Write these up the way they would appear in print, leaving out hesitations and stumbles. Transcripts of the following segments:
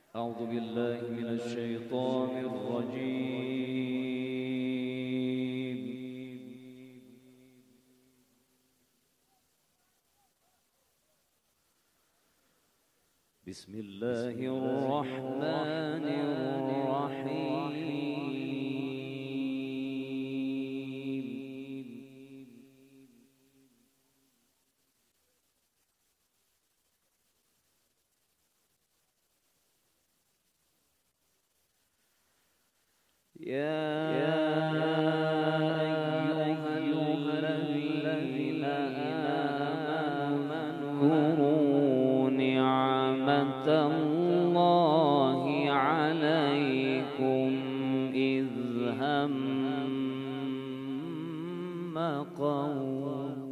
أعوذ بالله من الشيطان الرجيم. بسم الله الرحمن الرحيم. يا أيها الذين آمنوا اذكروا نعمة الله عليكم إذ هم قوم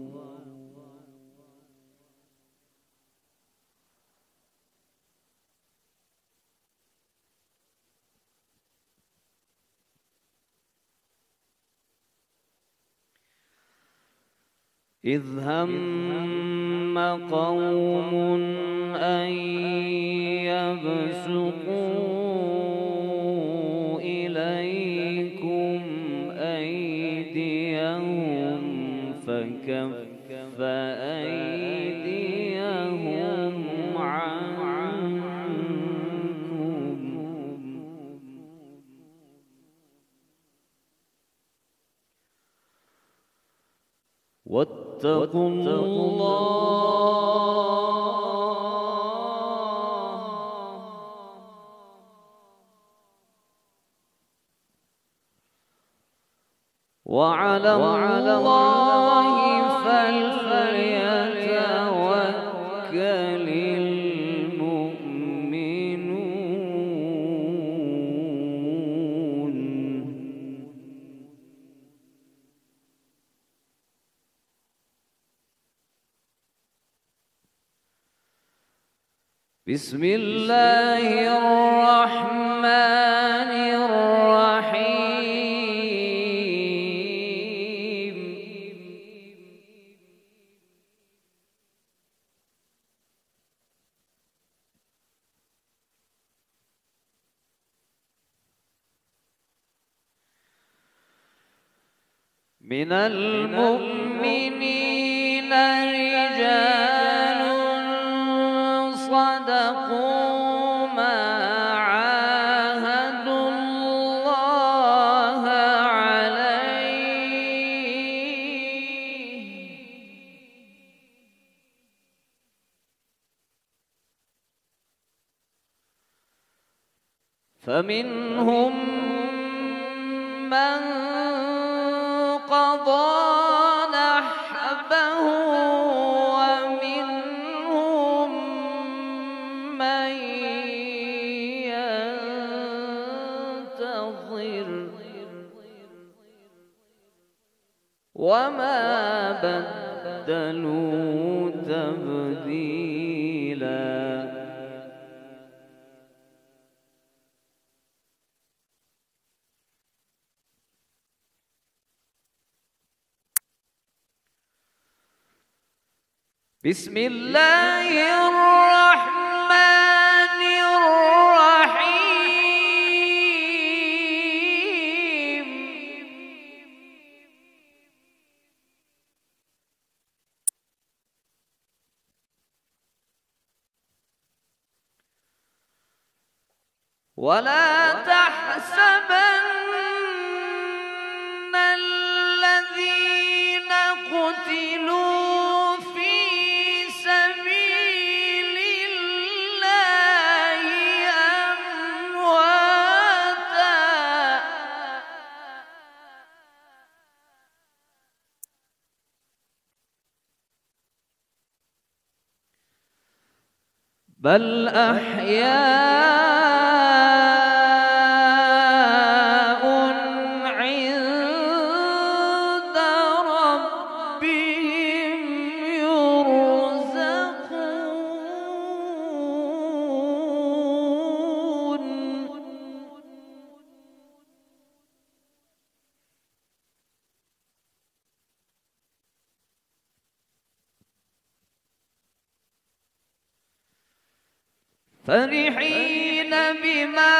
أن يبسطوا إليكم أيديهم فكف أيديهم عنكم واتقوا الله وعلى الله فليتوكل المؤمنون. بسم الله الرحمن الرحيم. من المؤمنين رجال صدقوا ما عاهدوا الله عليه فمنهم من قضى نحبه ومنهم من ينتظر وما بدلوا تبديلا. بسم الله الرحمن الرحيم. ولا تحسبن الذين قتلوا في سبيل الله أمواتا بل أحياء عند ربهم يرزقون. فرحين بما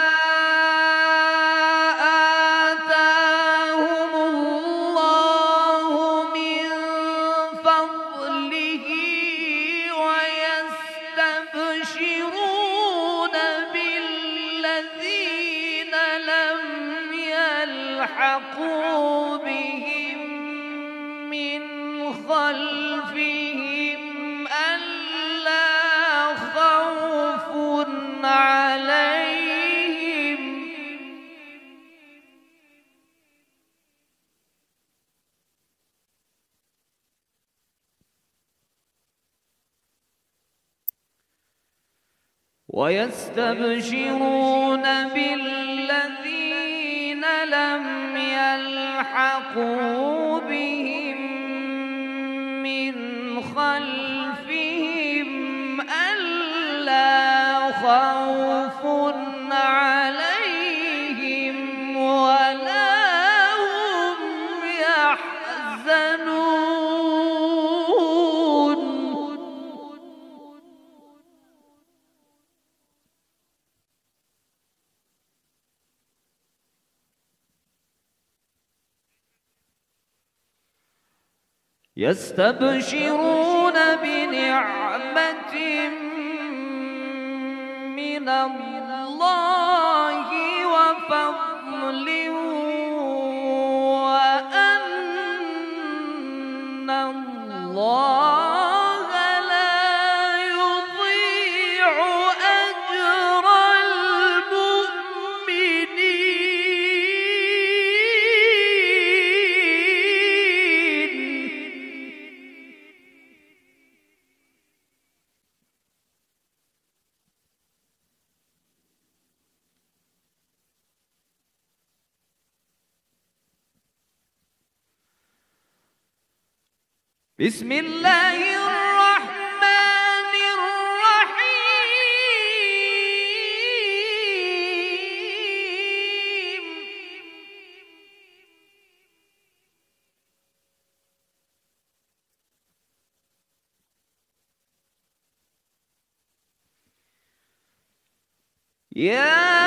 آتاهم الله من فضله ويستبشرون بالذين لم يلحقوا بهم من خلفهم ألا خوف عليهم ويستبشرون بالذين لم يلحقوا بهم من خلفهم ألا خوف عليهم ولا هم يحزنون يستبشرون بنعمة من الله وفضل وأن الله لا يضيع أجر بسم الله الرحمن الرحيم يا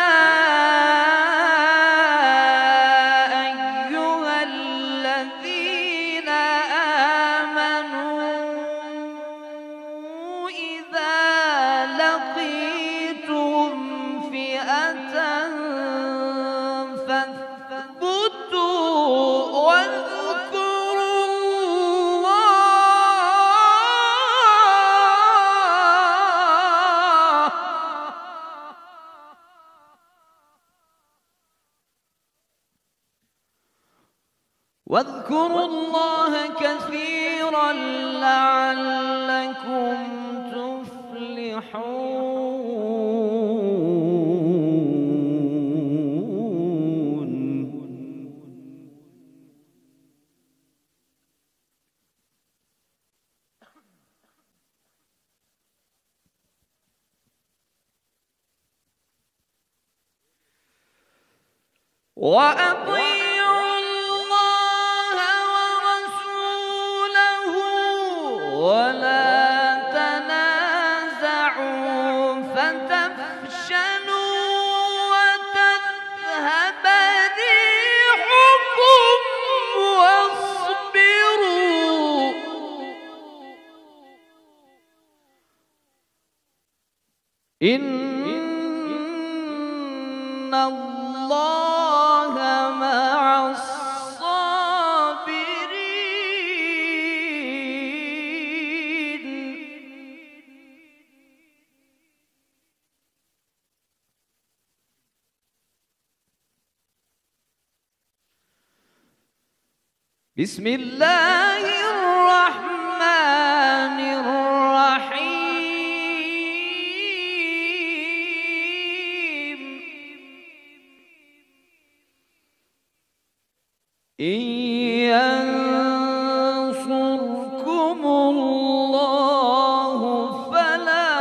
واذكروا الله كثيرا لعلكم تفلحون وأطيعوا الله ورسوله ولا تنازعوا فتفشلوا وتذهب ريحكم واصبروا إن الله مع الصابرين بسم الله الرحمن الرحيم إن ينصركم الله فلا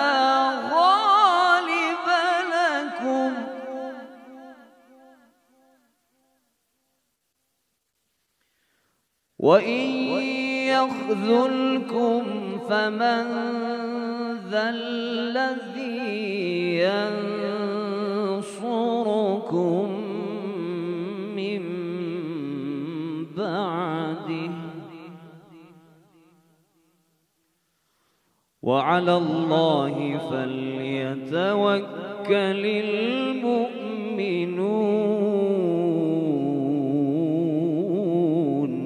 غالب لكم وإن يخذلكم فمن ذا الذي ينصركم من بعده وعلى الله فليتوكل المؤمنون.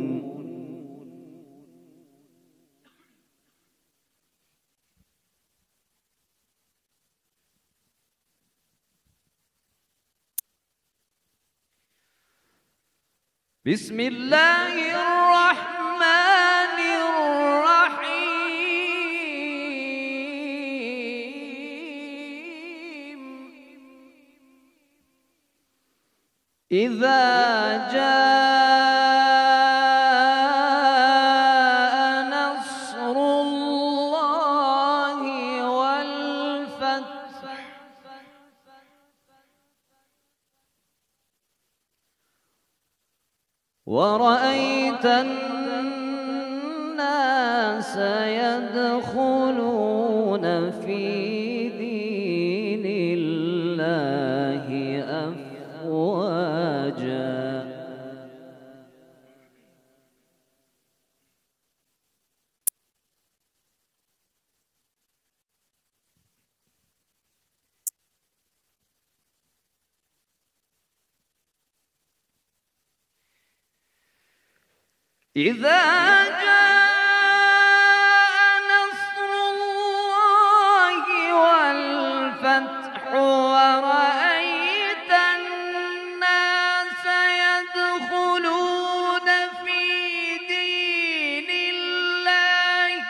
بسم الله الرحمن الرحيم. إذا جاء نصر الله والفتح ورأيت الناس يدخلون في دين الله أفواجا إذا جاء نصر الله والفتح ورأيت الناس يدخلون في دين الله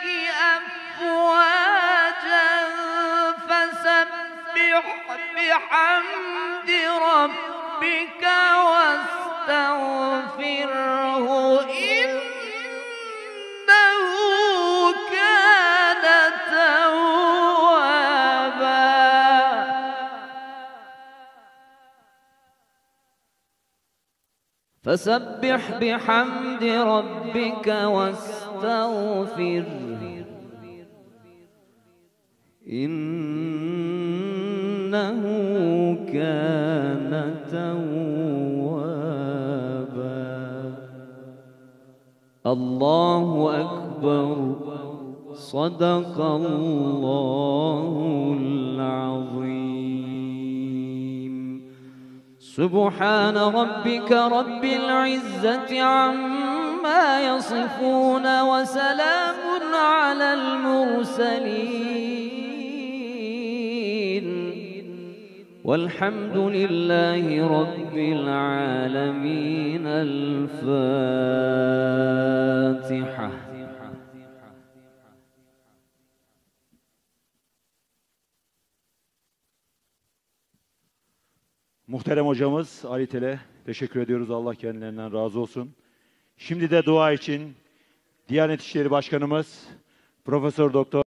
أفواجا فسبح بحمد ربك واستغفره إنه كان توابا. فسبح بحمد ربك واستغفره إنه كان توابا. الله أكبر. صدق الله العظيم. سبحان ربك رب العزة عما يصفون وسلام على المرسلين والحمد لله رب العالمين. الفاتحة. Muhterem hocamız Ali Tel'e teşekkür ediyoruz. Allah kendilerinden razı olsun. Şimdi de dua için Diyanet İşleri Başkanımız Profesör Doktor